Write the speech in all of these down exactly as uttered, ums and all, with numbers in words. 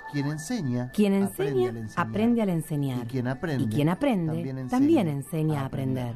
Quien enseña, Quien enseña aprende al enseñar. aprende al enseñar. Y quien aprende, y quien aprende también enseña, también enseña a aprender.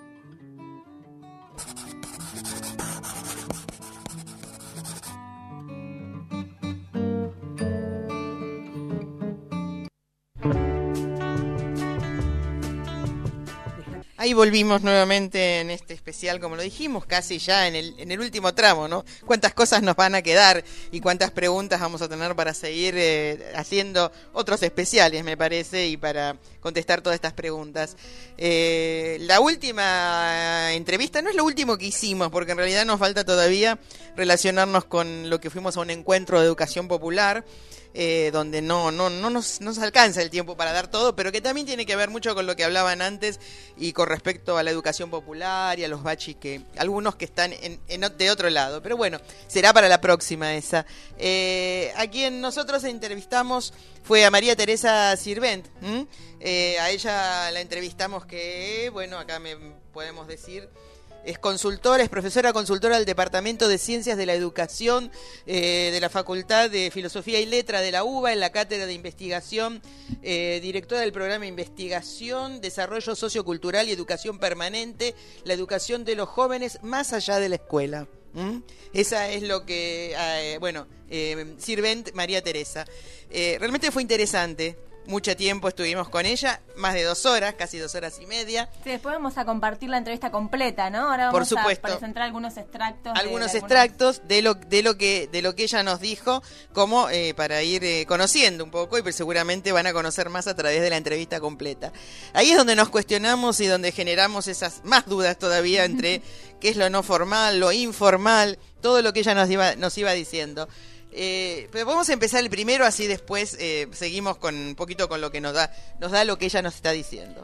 Ahí volvimos nuevamente en este especial, como lo dijimos, casi ya en el, en el último tramo, ¿no? Cuántas cosas nos van a quedar y cuántas preguntas vamos a tener para seguir eh, haciendo otros especiales, me parece, y para contestar todas estas preguntas. Eh, la última entrevista no es lo último que hicimos, porque en realidad nos falta todavía relacionarnos con lo que fuimos a un encuentro de educación popular, Eh, donde no, no, no, nos, no nos alcanza el tiempo para dar todo, pero que también tiene que ver mucho con lo que hablaban antes y con respecto a la educación popular y a los bachis, que algunos que están en, en, de otro lado. Pero bueno, será para la próxima esa. Eh, a quien nosotros entrevistamos fue a María Teresa Sirvent. Eh, a ella la entrevistamos que, bueno, acá me podemos decir... Es consultora, es profesora consultora del Departamento de Ciencias de la Educación eh, de la Facultad de Filosofía y Letra de la U B A, en la Cátedra de Investigación, eh, directora del programa Investigación, Desarrollo Sociocultural y Educación Permanente, la educación de los jóvenes más allá de la escuela. ¿Mm? Esa es lo que, eh, bueno, eh, Sirvent María Teresa. Eh, realmente fue interesante. Mucho tiempo estuvimos con ella, más de dos horas, casi dos horas y media. Sí, después vamos a compartir la entrevista completa, ¿no? Ahora vamos Por supuesto. a presentar algunos extractos. Algunos de, de extractos de lo de lo que de lo que ella nos dijo, como eh, para ir eh, conociendo un poco, y pues seguramente van a conocer más a través de la entrevista completa. Ahí es donde nos cuestionamos y donde generamos esas más dudas todavía entre qué es lo no formal, lo informal, todo lo que ella nos iba nos iba diciendo. Eh, pero vamos a empezar el primero, así después eh, seguimos con un poquito con lo que nos da nos da lo que ella nos está diciendo.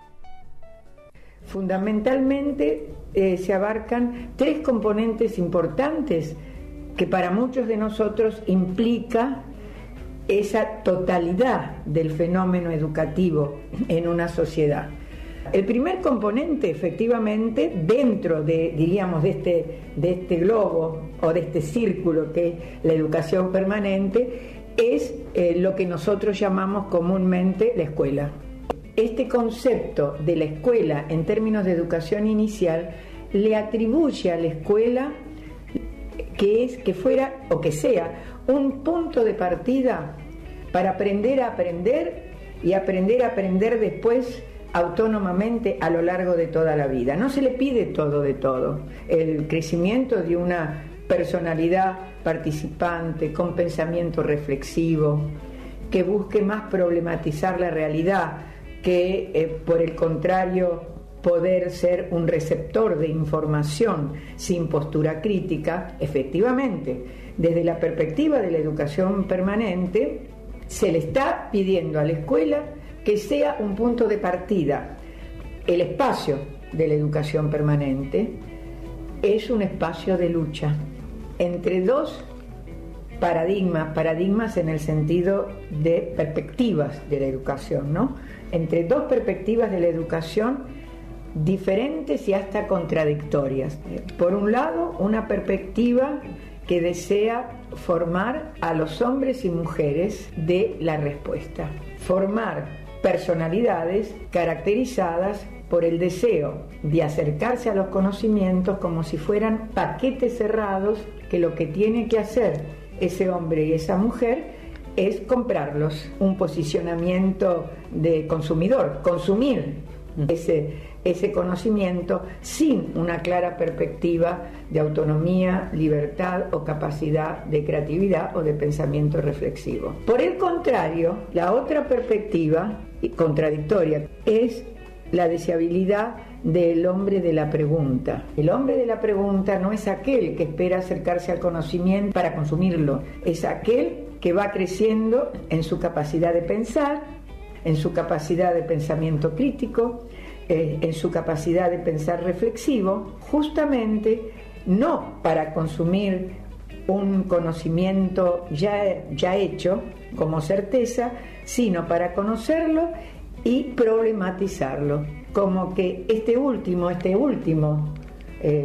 Fundamentalmente eh, se abarcan tres componentes importantes que para muchos de nosotros implica esa totalidad del fenómeno educativo en una sociedad. El primer componente, efectivamente, dentro de, diríamos, de este, de este globo o de este círculo que es la educación permanente, es eh, lo que nosotros llamamos comúnmente la escuela. Este concepto de la escuela en términos de educación inicial le atribuye a la escuela que es que fuera o que sea un punto de partida para aprender a aprender y aprender a aprender después autónomamente a lo largo de toda la vida. No se le pide todo de todo. El crecimiento de una personalidad participante, con pensamiento reflexivo, que busque más problematizar la realidad que, eh, por el contrario, poder ser un receptor de información sin postura crítica. Efectivamente, desde la perspectiva de la educación permanente, se le está pidiendo a la escuela que sea un punto de partida. El espacio de la educación permanente es un espacio de lucha entre dos paradigmas, paradigmas en el sentido de perspectivas de la educación, ¿no? Entre dos perspectivas de la educación diferentes y hasta contradictorias. Por un lado, una perspectiva que desea formar a los hombres y mujeres de la respuesta, formar personalidades caracterizadas por el deseo de acercarse a los conocimientos como si fueran paquetes cerrados, que lo que tiene que hacer ese hombre y esa mujer es comprarlos, un posicionamiento de consumidor, consumir ese, ese conocimiento sin una clara perspectiva de autonomía, libertad o capacidad de creatividad o de pensamiento reflexivo. Por el contrario, la otra perspectiva contradictoria es la deseabilidad del hombre de la pregunta. El hombre de la pregunta no es aquel que espera acercarse al conocimiento para consumirlo, es aquel que va creciendo en su capacidad de pensar, en su capacidad de pensamiento crítico, eh, en su capacidad de pensar reflexivo, justamente no para consumir un conocimiento ya, ya hecho como certeza, sino para conocerlo y problematizarlo, como que este último, este último eh,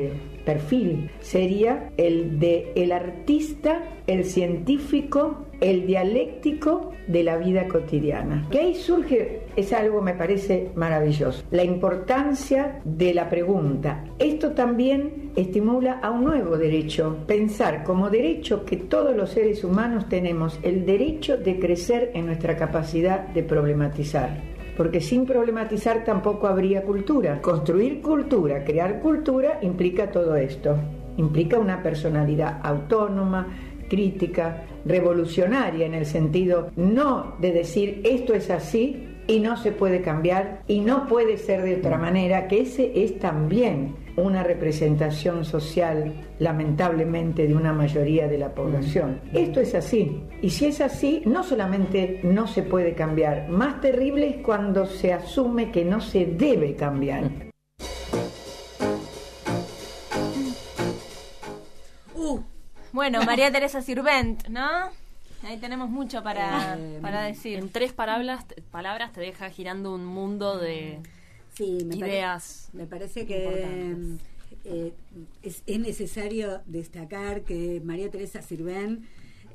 perfil sería el de el artista, el científico, el dialéctico de la vida cotidiana. Que ahí surge, es algo me parece maravilloso, la importancia de la pregunta. Esto también estimula a un nuevo derecho, pensar como derecho que todos los seres humanos tenemos el derecho de crecer en nuestra capacidad de problematizar. Porque sin problematizar tampoco habría cultura. Construir cultura, crear cultura implica todo esto. Implica una personalidad autónoma, crítica, revolucionaria en el sentido no de decir esto es así y no se puede cambiar y no puede ser de otra manera, que ese es también una representación social, lamentablemente, de una mayoría de la población. Esto es así. Y si es así, no solamente no se puede cambiar, más terrible es cuando se asume que no se debe cambiar. Uh, bueno, María Teresa Sirvent, ¿no? Ahí tenemos mucho para, eh, para decir. En tres palabras, palabras te deja girando un mundo de sí, me ideas. Pare, me parece que eh, es, es necesario destacar que María Teresa Sirvent,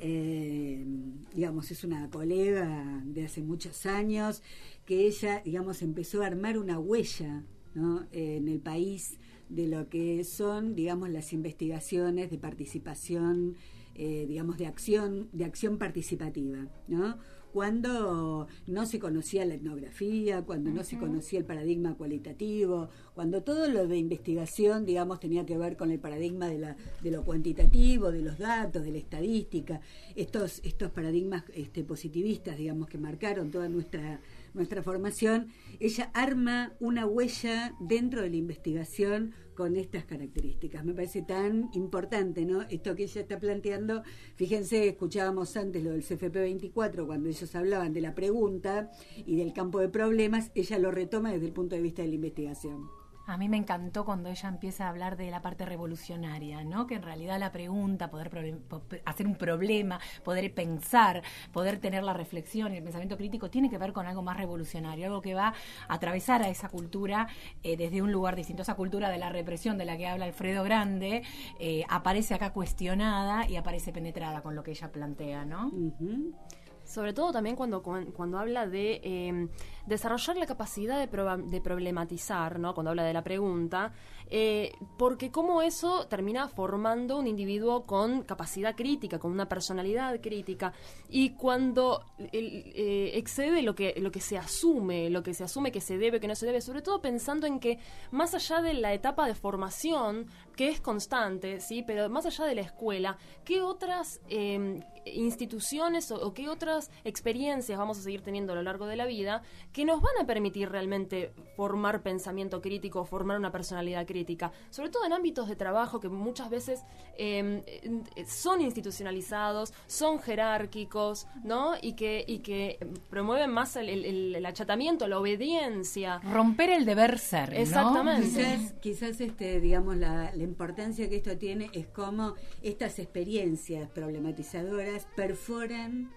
eh, digamos, es una colega de hace muchos años, que ella, digamos, empezó a armar una huella, ¿no?, en el país de lo que son, digamos, las investigaciones de participación, Eh, digamos, de acción, de acción participativa, ¿no? Cuando no se conocía la etnografía, cuando no uh-huh. se conocía el paradigma cualitativo, cuando todo lo de investigación, digamos, tenía que ver con el paradigma de, la, de lo cuantitativo, de los datos, de la estadística, estos, estos paradigmas este, positivistas, digamos, que marcaron toda nuestra, nuestra formación. Ella arma una huella dentro de la investigación con estas características. Me parece tan importante, ¿no?, esto que ella está planteando. Fíjense, escuchábamos antes lo del C F P veinticuatro, cuando ellos hablaban de la pregunta y del campo de problemas, ella lo retoma desde el punto de vista de la investigación. A mí me encantó cuando ella empieza a hablar de la parte revolucionaria, ¿no? Que en realidad la pregunta, poder problem- hacer un problema, poder pensar, poder tener la reflexión y el pensamiento crítico tiene que ver con algo más revolucionario, algo que va a atravesar a esa cultura eh, desde un lugar distinto. Esa cultura de la represión de la que habla Alfredo Grande eh, aparece acá cuestionada y aparece penetrada con lo que ella plantea, ¿no? Uh-huh. Sobre todo también cuando cuando habla de eh, desarrollar la capacidad de, proba- de problematizar, ¿no?, cuando habla de la pregunta, eh, porque cómo eso termina formando un individuo con capacidad crítica, con una personalidad crítica, y cuando el, eh, excede lo que lo que se asume, lo que se asume que se debe, que no se debe, sobre todo pensando en que más allá de la etapa de formación, que es constante, sí, pero más allá de la escuela, ¿qué otras eh, instituciones o, o qué otras experiencias vamos a seguir teniendo a lo largo de la vida que nos van a permitir realmente formar pensamiento crítico, formar una personalidad crítica, sobre todo en ámbitos de trabajo que muchas veces eh, son institucionalizados, son jerárquicos, ¿no?, y que y que promueven más el, el, el achatamiento, la obediencia, romper el deber ser, ¿no? Exactamente. Quizás, quizás este, digamos, la, la importancia que esto tiene es cómo estas experiencias problematizadoras perforan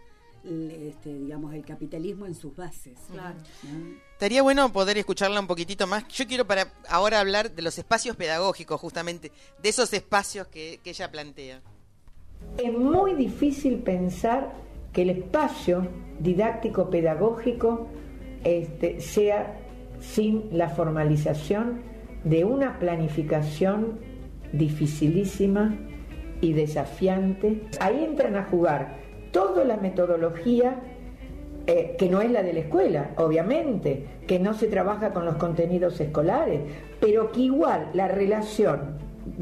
este, digamos, el capitalismo en sus bases. Claro. ¿No? Estaría bueno poder escucharla un poquitito más. Yo quiero para ahora hablar de los espacios pedagógicos, justamente, de esos espacios que, que ella plantea. Es muy difícil pensar que el espacio didáctico pedagógico este, sea sin la formalización de una planificación dificilísima y desafiante. Ahí entran a jugar toda la metodología eh, que no es la de la escuela, obviamente, que no se trabaja con los contenidos escolares, pero que igual la relación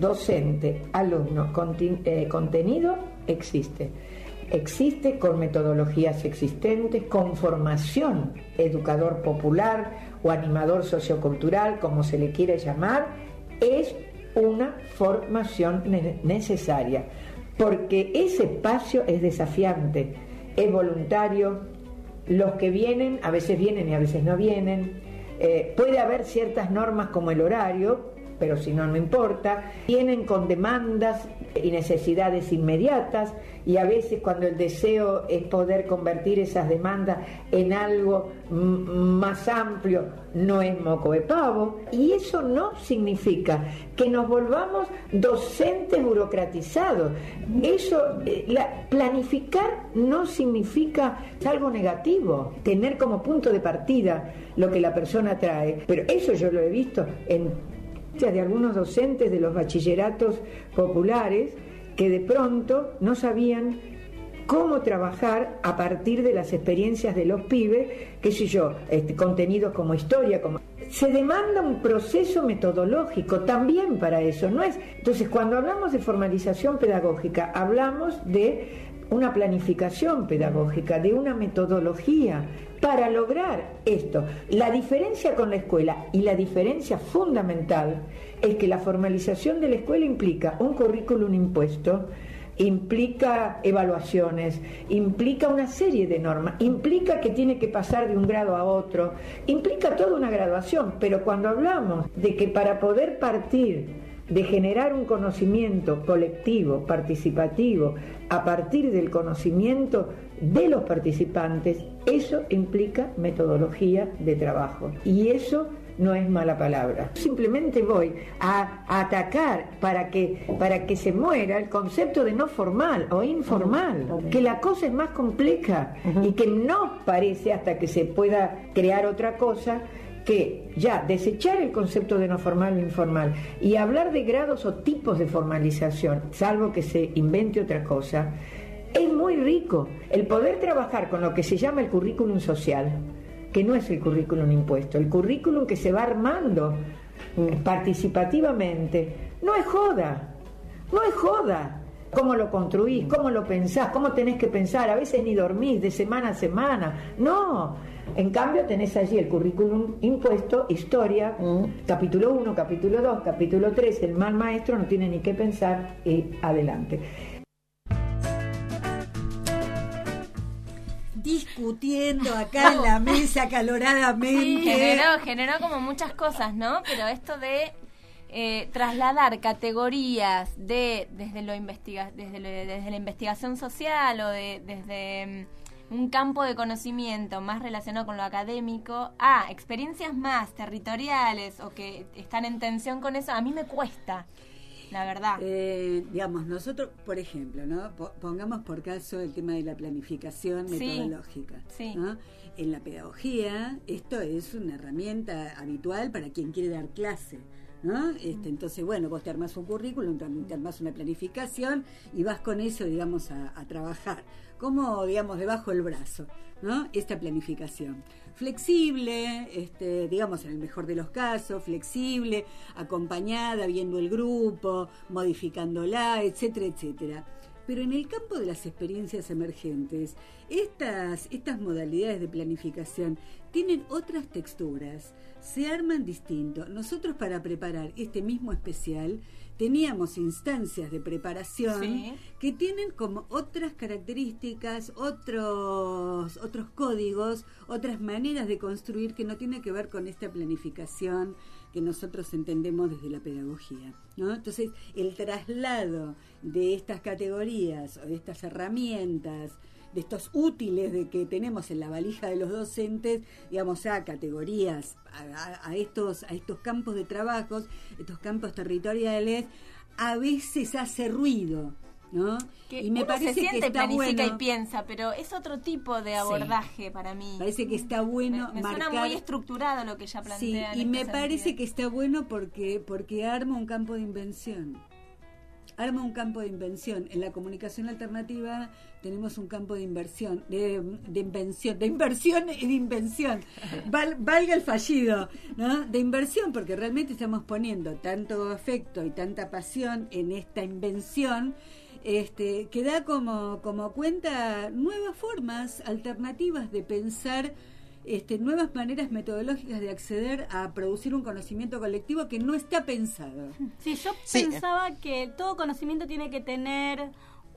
docente-alumno conti- eh, contenido existe. Existe con metodologías existentes, con formación educador popular o animador sociocultural, como se le quiere llamar, es una formación ne- necesaria. Porque ese espacio es desafiante, es voluntario, los que vienen, a veces vienen y a veces no vienen, eh, puede haber ciertas normas como el horario, pero si no, no importa. Vienen con demandas y necesidades inmediatas, y a veces cuando el deseo es poder convertir esas demandas en algo m- más amplio, no es moco de pavo. Y eso no significa que nos volvamos docentes burocratizados. Eso, eh, la, planificar no significa algo negativo, tener como punto de partida lo que la persona trae. Pero eso yo lo he visto en de algunos docentes de los bachilleratos populares que de pronto no sabían cómo trabajar a partir de las experiencias de los pibes, qué sé yo, este, contenidos como historia, como... Se demanda un proceso metodológico también para eso, ¿no es? Entonces, cuando hablamos de formalización pedagógica, hablamos de una planificación pedagógica, de una metodología para lograr esto. La diferencia con la escuela, y la diferencia fundamental, es que la formalización de la escuela implica un currículum impuesto, implica evaluaciones, implica una serie de normas, implica que tiene que pasar de un grado a otro, implica toda una graduación, pero cuando hablamos de que para poder partir de generar un conocimiento colectivo, participativo, a partir del conocimiento de los participantes, eso implica metodología de trabajo. Y eso no es mala palabra. Simplemente voy a, a atacar para que, para que se muera el concepto de no formal o informal, que la cosa es más compleja y que no parece, hasta que se pueda crear otra cosa, que ya desechar el concepto de no formal o informal y hablar de grados o tipos de formalización, salvo que se invente otra cosa, es muy rico. El poder trabajar con lo que se llama el currículum social, que no es el currículum impuesto, el currículum que se va armando participativamente, no es joda, no es joda. Cómo lo construís, cómo lo pensás, cómo tenés que pensar, a veces ni dormís de semana a semana, no. En cambio tenés allí el currículum impuesto, historia, mm. capítulo uno, capítulo dos, capítulo tres, el mal maestro no tiene ni qué pensar y adelante. Discutiendo acá en la mesa acaloradamente. Sí, generó, generó como muchas cosas, ¿no? Pero esto de eh, trasladar categorías de desde lo investiga, desde, lo, desde la investigación social o de desde un campo de conocimiento más relacionado con lo académico a experiencias más territoriales o que están en tensión con eso, a mí me cuesta, la verdad. Eh, digamos, nosotros, por ejemplo, ¿no? Pongamos por caso el tema de la planificación metodológica. Sí, sí. ¿No? En la pedagogía, esto es una herramienta habitual para quien quiere dar clase, ¿no? Este, entonces, bueno, vos te armás un currículum, te armás una planificación y vas con eso, digamos, a, a trabajar. Como, digamos, debajo del brazo, ¿no? Esta planificación. Flexible, este, digamos, en el mejor de los casos, flexible, acompañada, viendo el grupo, modificándola, etcétera, etcétera. Pero en el campo de las experiencias emergentes, estas, estas modalidades de planificación tienen otras texturas, se arman distinto. Nosotros, para preparar este mismo especial, teníamos instancias de preparación, sí, que tienen como otras características, otros, otros códigos, otras maneras de construir que no tienen que ver con esta planificación que nosotros entendemos desde la pedagogía, ¿no? Entonces, el traslado de estas categorías o de estas herramientas, de estos útiles de que tenemos en la valija de los docentes, digamos, a categorías, a, a estos a estos campos de trabajos, estos campos territoriales, a veces hace ruido, ¿no? Que y me uno parece se siente, que está planifica bueno, y piensa, pero es otro tipo de abordaje, sí, para mí. Parece que está bueno me, me marcar, suena muy estructurado lo que ella plantea. Sí, y en me este parece sentido. que está bueno porque porque arma un campo de invención. Arma un campo de invención. En la comunicación alternativa tenemos un campo de inversión, de, de invención, de inversión y de invención. Val, valga el fallido, ¿no? De inversión, porque realmente estamos poniendo tanto afecto y tanta pasión en esta invención, este, que da como, como cuenta nuevas formas alternativas de pensar, este, nuevas maneras metodológicas de acceder a producir un conocimiento colectivo que no está pensado. Sí, yo Sí. pensaba que todo conocimiento tiene que tener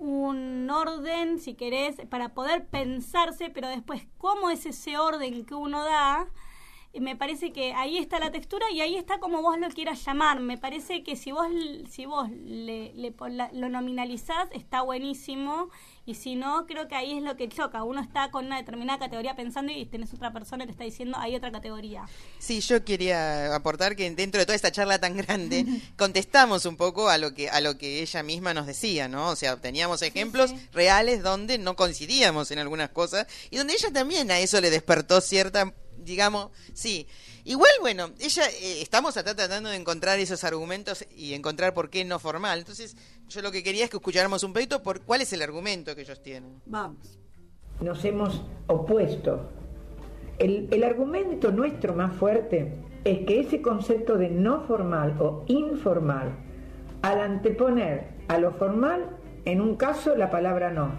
un orden, si querés, para poder pensarse, pero después cómo es ese orden que uno da, Y me parece que ahí está la textura y ahí está como vos lo quieras llamar. Me parece que si vos si vos le, le pon la, lo nominalizás está buenísimo, y si no, creo que ahí es lo que choca. Uno está con una determinada categoría pensando y tenés otra persona que te está diciendo hay otra categoría. Sí, yo quería aportar que dentro de toda esta charla tan grande contestamos un poco a lo que a lo que ella misma nos decía, ¿no? O sea, teníamos ejemplos sí, sí. reales donde no coincidíamos en algunas cosas y donde ella también a eso le despertó cierta, digamos, sí. Igual, bueno, ella eh, estamos acá tratando de encontrar esos argumentos y encontrar por qué no formal. Entonces, yo lo que quería es que escucháramos un poquito por cuál es el argumento que ellos tienen. Vamos. Nos hemos opuesto. El, el argumento nuestro más fuerte es que ese concepto de no formal o informal, al anteponer a lo formal, en un caso la palabra no,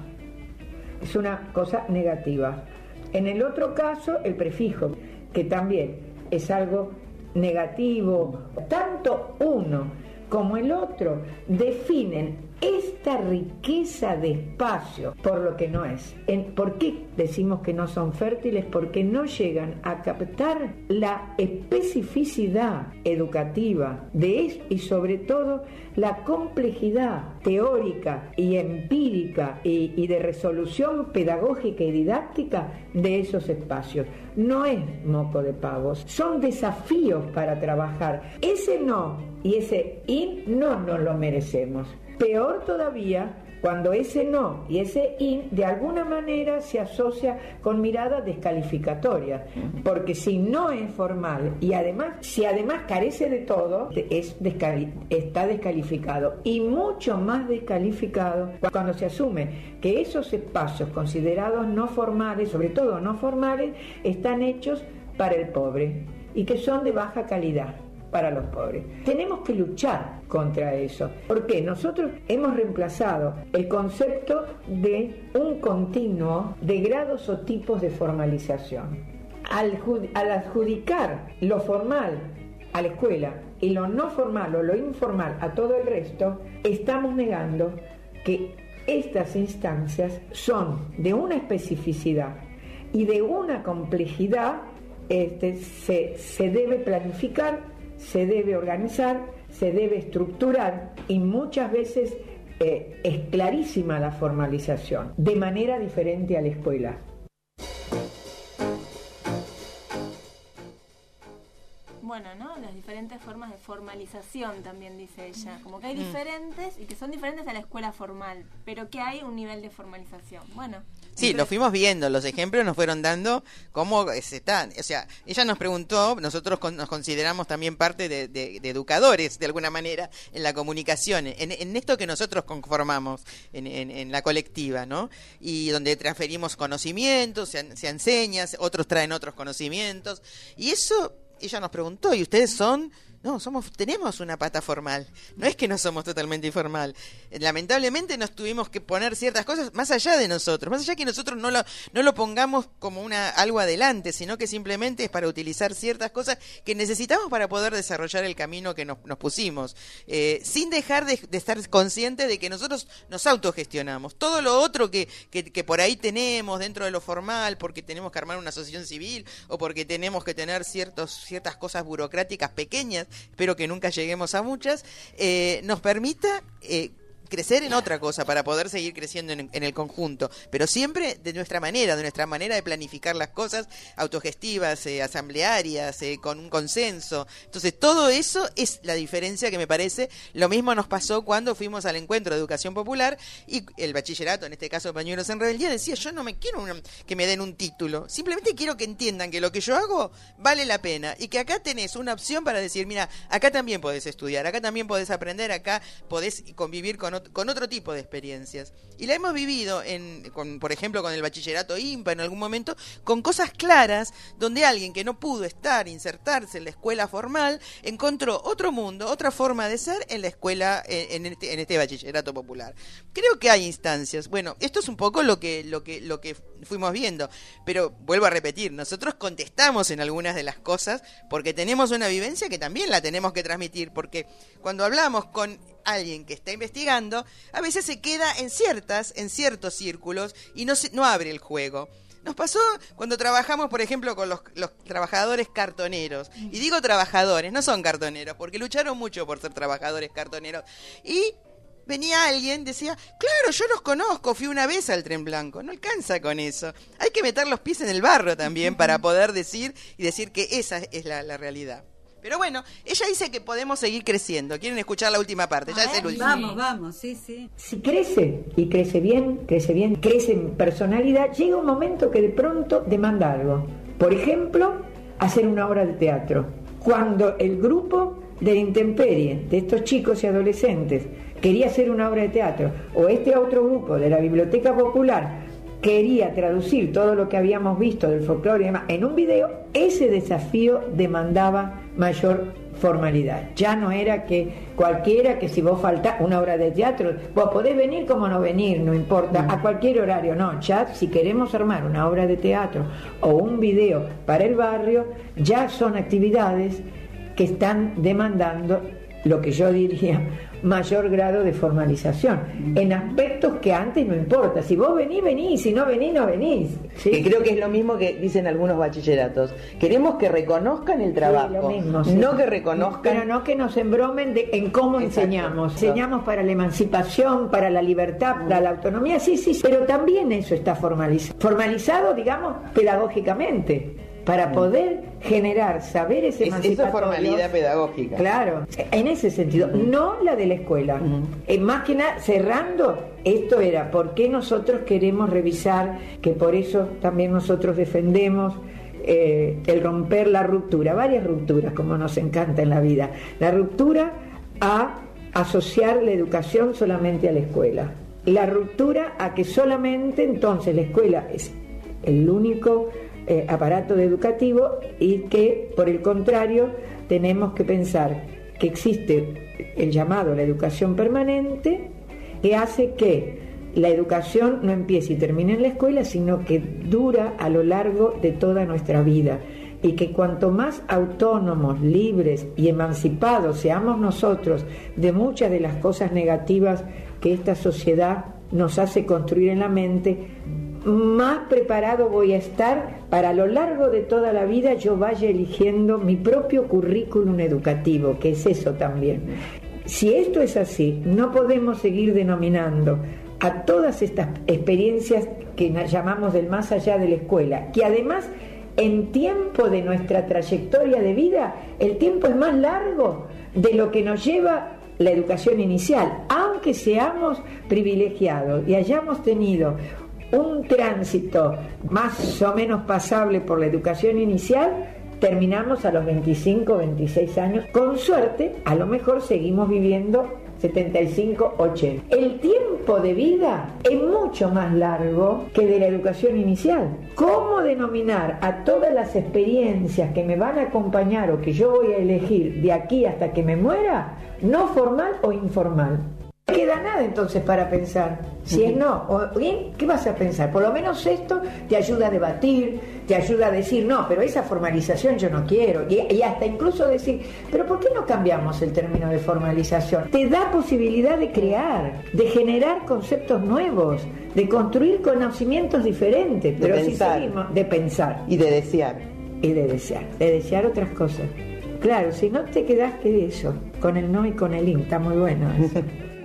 es una cosa negativa. En el otro caso, el prefijo, que también es algo negativo. Tanto uno como el otro definen esta riqueza de espacio por lo que no es. En, ¿Por qué decimos que no son fértiles? Porque no llegan a captar la especificidad educativa de eso y sobre todo la complejidad teórica y empírica y, y de resolución pedagógica y didáctica de esos espacios. No es moco de pavos, son desafíos para trabajar. Ese no y ese in no nos lo merecemos. Peor todavía cuando ese no y ese in de alguna manera se asocia con miradas descalificatorias, porque si no es formal y además si además carece de todo, es descali- está descalificado, y mucho más descalificado cuando se asume que esos espacios considerados no formales, sobre todo no formales, están hechos para el pobre y que son de baja calidad para los pobres. Tenemos que luchar contra eso, porque nosotros hemos reemplazado el concepto de un continuo de grados o tipos de formalización. Al, al adjudicar lo formal a la escuela y lo no formal o lo informal a todo el resto, estamos negando que estas instancias son de una especificidad y de una complejidad. Este, se, se debe planificar, se debe organizar, se debe estructurar, y muchas veces eh, es clarísima la formalización, de manera diferente a la escuela. Bueno, ¿no? Las diferentes formas de formalización también dice ella. Como que hay diferentes y que son diferentes a la escuela formal, pero que hay un nivel de formalización. Bueno. Sí, lo fuimos viendo, los ejemplos nos fueron dando cómo se están. O sea, ella nos preguntó, nosotros con, nos consideramos también parte de, de, de educadores, de alguna manera, en la comunicación, en, en esto que nosotros conformamos, en, en, en la colectiva, ¿no? Y donde transferimos conocimientos, se, se enseña, otros traen otros conocimientos, y eso ella nos preguntó, ¿y ustedes son...? No, somos, tenemos una pata formal. No es que no somos totalmente informal. Lamentablemente nos tuvimos que poner ciertas cosas más allá de nosotros, más allá que nosotros no lo, no lo pongamos como una algo adelante, sino que simplemente es para utilizar ciertas cosas que necesitamos para poder desarrollar el camino que nos, nos pusimos, eh, sin dejar de, de estar consciente de que nosotros nos autogestionamos. Todo lo otro que, que, que por ahí tenemos dentro de lo formal, porque tenemos que armar una asociación civil o porque tenemos que tener ciertos, ciertas cosas burocráticas pequeñas, espero que nunca lleguemos a muchas, eh, nos permita eh, crecer en otra cosa para poder seguir creciendo en, en el conjunto, pero siempre de nuestra manera, de nuestra manera de planificar las cosas autogestivas, eh, asamblearias, eh, con un consenso. Entonces todo eso es la diferencia que me parece. Lo mismo nos pasó cuando fuimos al encuentro de educación popular y el bachillerato, en este caso Pañuelos en Rebeldía, decía: yo no me quiero una, que me den un título, simplemente quiero que entiendan que lo que yo hago vale la pena y que acá tenés una opción para decir, mira, acá también podés estudiar, acá también podés aprender, acá podés convivir con otro con otro tipo de experiencias. Y la hemos vivido, en, con, por ejemplo, con el bachillerato I M P A en algún momento, con cosas claras, donde alguien que no pudo estar, insertarse en la escuela formal, encontró otro mundo, otra forma de ser en la escuela, en, en, este, en este bachillerato popular. Creo que hay instancias. Bueno, esto es un poco lo que, lo que, lo que fuimos viendo, pero vuelvo a repetir, nosotros contestamos en algunas de las cosas porque tenemos una vivencia que también la tenemos que transmitir, porque cuando hablamos con alguien que está investigando, a veces se queda en ciertas, en ciertos círculos y no se, no abre el juego. Nos pasó cuando trabajamos, por ejemplo, con los, los trabajadores cartoneros. Y digo trabajadores, no son cartoneros, porque lucharon mucho por ser trabajadores cartoneros. Y venía alguien, decía, claro, yo los conozco, fui una vez al Tren Blanco. No alcanza con eso. Hay que meter los pies en el barro también para poder decir y decir que esa es la, la realidad. Pero bueno, ella dice que podemos seguir creciendo. ¿Quieren escuchar la última parte? Ya es el último. Vamos, vamos, sí, sí. Si crece, y crece bien, crece bien, crece en personalidad, llega un momento que de pronto demanda algo. Por ejemplo, hacer una obra de teatro. Cuando el grupo de intemperie, de estos chicos y adolescentes, quería hacer una obra de teatro, o este otro grupo de la Biblioteca Popular quería traducir todo lo que habíamos visto del folclore y demás en un video, ese desafío demandaba mayor formalidad. Ya no era que cualquiera, que si vos faltás una obra de teatro, vos podés venir como no venir, no importa, a cualquier horario, no, ya si queremos armar una obra de teatro o un video para el barrio, ya son actividades que están demandando lo que yo diría mayor grado de formalización, en aspectos que antes no importa. Si vos venís, venís, si no venís, no venís. ¿Sí? Que creo que es lo mismo que dicen algunos bachilleratos. Queremos que reconozcan el trabajo, sí, lo mismo, sí. No que reconozcan... Pero no que nos embromen de, en cómo Exacto. enseñamos. Enseñamos para la emancipación, para la libertad, para la autonomía, sí, sí, pero también eso está formalizado. Formalizado, digamos, pedagógicamente, para poder generar saberes emancipatorios. Esa formalidad pedagógica. Claro, en ese sentido, no la de la escuela. Uh-huh. eh, más que nada, cerrando, esto era por qué nosotros queremos revisar, que por eso también nosotros defendemos eh, el romper la ruptura, varias rupturas, como nos encanta en la vida. La ruptura a asociar la educación solamente a la escuela. La ruptura a que solamente entonces la escuela es el único Eh, aparato educativo y que por el contrario tenemos que pensar que existe el llamado la educación permanente, que hace que la educación no empiece y termine en la escuela, sino que dura a lo largo de toda nuestra vida, y que cuanto más autónomos, libres y emancipados seamos nosotros de muchas de las cosas negativas que esta sociedad nos hace construir en la mente, más preparado voy a estar para a lo largo de toda la vida yo vaya eligiendo mi propio currículum educativo, que es eso también. Si esto es así, no podemos seguir denominando a todas estas experiencias que llamamos del más allá de la escuela, que además en tiempo de nuestra trayectoria de vida, el tiempo es más largo de lo que nos lleva la educación inicial, aunque seamos privilegiados y hayamos tenido un tránsito más o menos pasable por la educación inicial, terminamos a los veinticinco, veintiséis años. Con suerte, a lo mejor seguimos viviendo setenta y cinco, ochenta. El tiempo de vida es mucho más largo que de la educación inicial. ¿Cómo denominar a todas las experiencias que me van a acompañar o que yo voy a elegir de aquí hasta que me muera, no formal o informal? No queda nada entonces para pensar. Si es no o bien, ¿qué vas a pensar? Por lo menos esto te ayuda a debatir, te ayuda a decir, no, pero esa formalización yo no quiero. Y, y hasta incluso decir, pero ¿por qué no cambiamos el término de formalización? Te da posibilidad de crear, de generar conceptos nuevos, de construir conocimientos diferentes. De pero pensar. Si seguimos, de pensar. Y de desear. Y de desear, de desear otras cosas. Claro, si no te quedaste de eso, con el no y con el in, está muy bueno eso.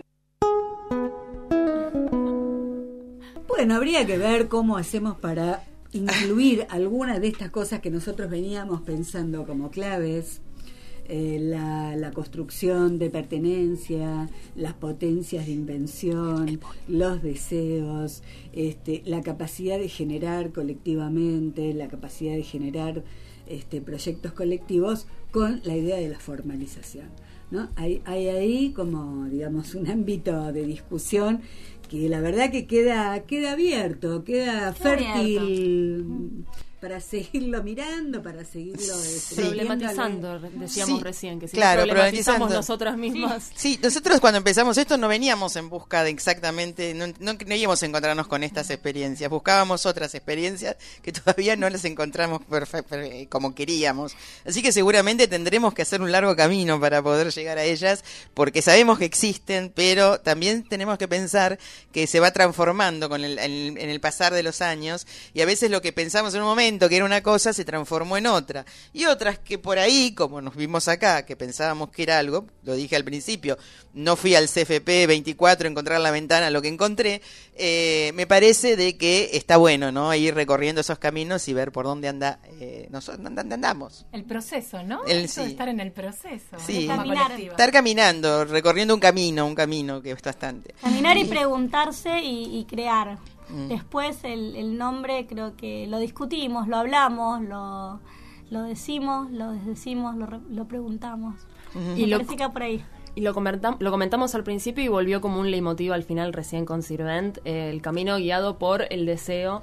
Bueno, habría que ver cómo hacemos para incluir algunas de estas cosas que nosotros veníamos pensando como claves, eh, la, la construcción de pertenencia, las potencias de invención, los deseos, este, la capacidad de generar colectivamente, la capacidad de generar este, proyectos colectivos con la idea de la formalización, ¿no? Hay, hay ahí como, digamos, un ámbito de discusión que la verdad que queda queda abierto, queda fértil. para seguirlo mirando, para seguirlo Sí. Problematizando, decíamos Sí, recién, que si claro, no problematizamos problematizando. nosotras mismas. Sí, nosotros cuando empezamos esto no veníamos en busca de exactamente, no, no creíamos encontrarnos con estas experiencias, buscábamos otras experiencias que todavía no las encontramos perfe- per- como queríamos. Así que seguramente tendremos que hacer un largo camino para poder llegar a ellas, porque sabemos que existen, pero también tenemos que pensar que se va transformando con el, el- en el pasar de los años, y a veces lo que pensamos en un momento que era una cosa se transformó en otra, y otras que por ahí, como nos vimos acá, que pensábamos que era algo, lo dije al principio, no fui al C F P veinticuatro a encontrar la ventana, lo que encontré, eh, me parece de que está bueno, ¿no? Ir recorriendo esos caminos y ver por dónde anda eh, nosotros dónde andamos. El proceso, ¿no? El- Eso de sí. estar en el proceso. Sí. de forma Caminar. colectiva. Estar caminando, recorriendo un camino, un camino que es bastante. Caminar y preguntarse y, y crear. Mm. Después el, el nombre creo que lo discutimos, lo hablamos, lo, lo decimos, lo desdecimos, lo, re- lo preguntamos. Y Me lo, parece que va por ahí. y lo, comentam- lo comentamos al principio y volvió como un leitmotiv al final recién con Sirvent, eh, el camino guiado por el deseo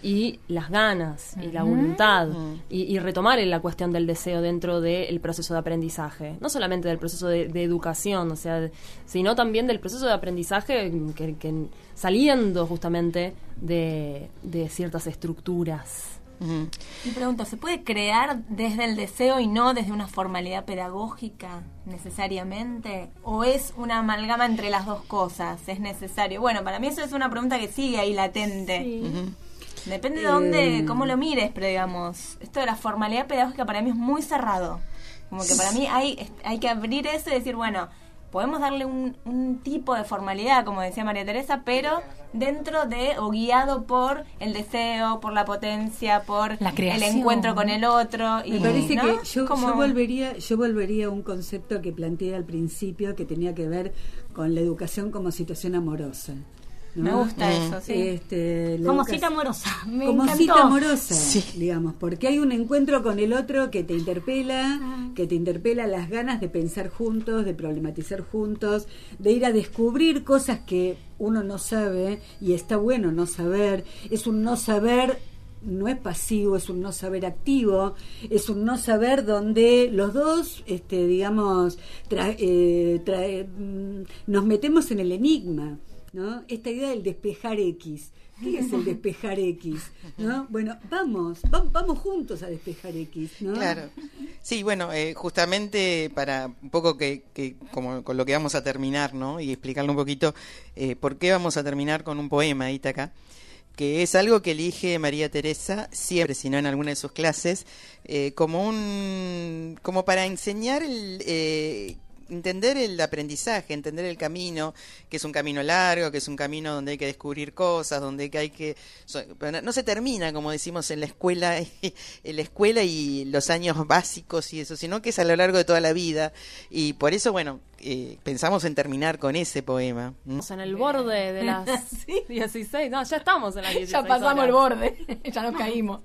y las ganas y la voluntad, y, y retomar la cuestión del deseo dentro del proceso de aprendizaje, no solamente del proceso de, de educación, o sea, de- sino también del proceso de aprendizaje que, que saliendo justamente de, de ciertas estructuras. Ujú. Mi pregunta, ¿se puede crear desde el deseo y no desde una formalidad pedagógica necesariamente? ¿O es una amalgama entre las dos cosas? ¿Es necesario? Bueno, para mí eso es una pregunta que sigue ahí latente. Sí. Ujú. Depende de dónde, Eh. cómo lo mires, pero digamos, esto de la formalidad pedagógica para mí es muy cerrado. Como que para mí hay, hay que abrir eso y decir, bueno, podemos darle un, un tipo de formalidad, como decía María Teresa, pero dentro de o guiado por el deseo, por la potencia, por La el creación. encuentro con el otro. Y, Me parece ¿no? que yo, Como- yo volvería yo volvería a un concepto que planteé al principio que tenía que ver con la educación como situación amorosa, ¿no? Me gusta Mm. eso, sí. Este, la Como educa- cita amorosa. Me como encantó. cita amorosa, Sí. digamos, porque hay un encuentro con el otro que te interpela, que te interpela las ganas de pensar juntos, de problematizar juntos, de ir a descubrir cosas que uno no sabe y está bueno no saber. Es un no saber, no es pasivo, es un no saber activo, es un no saber donde los dos, este, digamos, tra- eh, tra- mm, nos metemos en el enigma, ¿no? Esta idea del despejar X. ¿Qué es el despejar X? ¿No? Bueno, vamos, va- vamos juntos a despejar X, ¿no? Claro. Sí, bueno, eh, justamente para un poco que, que como con lo que vamos a terminar, ¿no? Y explicarle un poquito eh, por qué vamos a terminar con un poema, Ítaca, que es algo que elige María Teresa siempre, si no en alguna de sus clases, eh, como un, como para enseñar el eh, entender el aprendizaje, entender el camino, que es un camino largo, que es un camino donde hay que descubrir cosas, donde hay que... so- no se termina, como decimos, en la escuela, en la escuela y los años básicos y eso, sino que es a lo largo de toda la vida. Y por eso, bueno, eh, pensamos en terminar con ese poema. ¿Mm? Estamos en el borde de las dieciséis, no, ya estamos en las dieciséis Ya pasamos horas. el borde, ya nos caímos.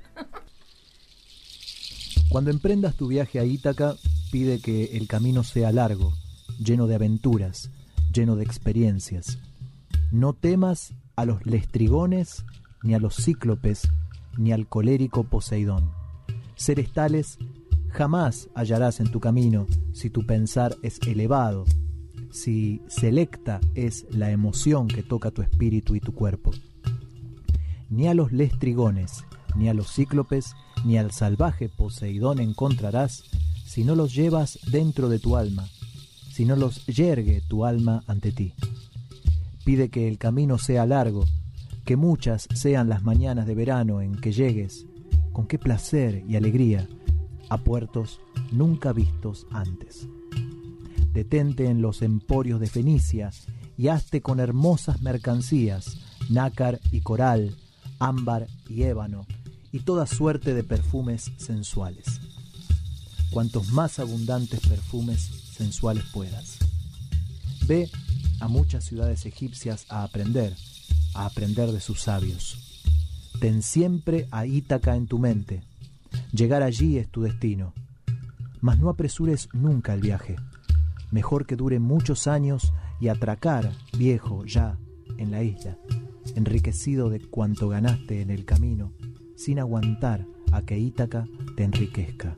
Cuando emprendas tu viaje a Ítaca, pide que el camino sea largo, lleno de aventuras, lleno de experiencias. No temas a los lestrigones, ni a los cíclopes, ni al colérico Poseidón. Seres tales jamás hallarás en tu camino si tu pensar es elevado, si selecta es la emoción que toca tu espíritu y tu cuerpo. Ni a los lestrigones, ni a los cíclopes, ni al salvaje Poseidón encontrarás si no los llevas dentro de tu alma, si no los yergue tu alma ante ti. Pide que el camino sea largo, que muchas sean las mañanas de verano en que llegues, con qué placer y alegría, a puertos nunca vistos antes. Detente en los emporios de Fenicia y hazte con hermosas mercancías, nácar y coral, ámbar y ébano, y toda suerte de perfumes sensuales. Cuantos más abundantes perfumes sensuales puedas. Ve a muchas ciudades egipcias a aprender, a aprender de sus sabios. Ten siempre a Ítaca en tu mente. Llegar allí es tu destino. Mas no apresures nunca el viaje. Mejor que dure muchos años y atracar, viejo, ya, en la isla, enriquecido de cuanto ganaste en el camino, sin aguantar a que Ítaca te enriquezca.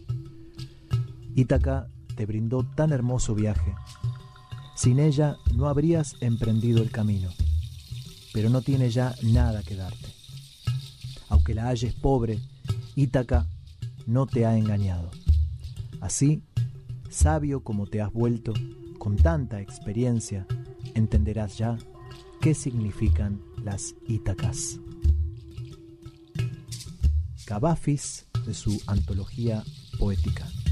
Ítaca te brindó tan hermoso viaje. Sin ella no habrías emprendido el camino, pero no tiene ya nada que darte. Aunque la halles pobre, Ítaca no te ha engañado. Así, sabio como te has vuelto, con tanta experiencia, entenderás ya qué significan las Ítacas. Cavafis, de su antología poética.